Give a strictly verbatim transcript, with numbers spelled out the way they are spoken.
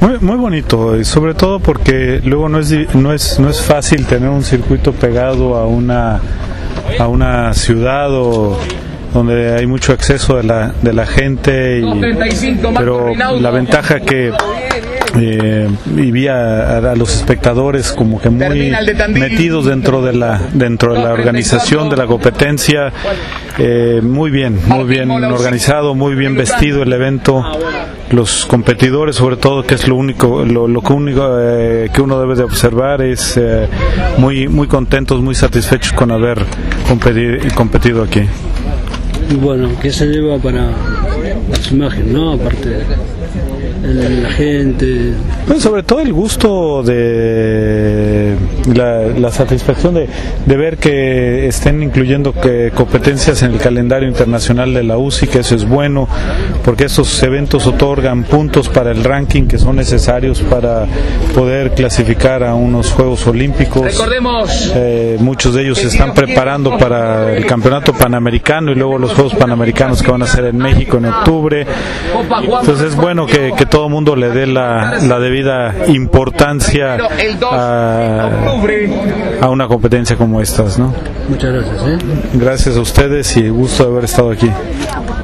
Muy, muy bonito, y sobre todo porque luego no es no es no es fácil tener un circuito pegado a una a una ciudad o donde hay mucho acceso de la de la gente, y, pero la ventaja que eh, y vi a, a los espectadores como que muy metidos dentro de la dentro de la organización de la competencia, eh, muy bien, muy bien organizado, muy bien vestido el evento, los competidores sobre todo, que es lo único lo, lo único eh, que uno debe de observar, es eh, muy muy contentos, muy satisfechos con haber competido, competido aquí. Y bueno, ¿qué se lleva para su imagen, no? Aparte de la gente. Pues sobre todo el gusto de la, la satisfacción de, de ver que estén incluyendo que competencias en el calendario internacional de la U C I, que eso es bueno, porque estos eventos otorgan puntos para el ranking que son necesarios para poder clasificar a unos Juegos Olímpicos. Recordemos, eh, muchos de ellos se están preparando para el Campeonato Panamericano y luego los Juegos Panamericanos que van a ser en México en octubre. Entonces es bueno que, que todo el mundo le dé la, la debida importancia a, a una competencia como estas, ¿no? Muchas gracias, ¿eh? Gracias a ustedes y gusto de haber estado aquí.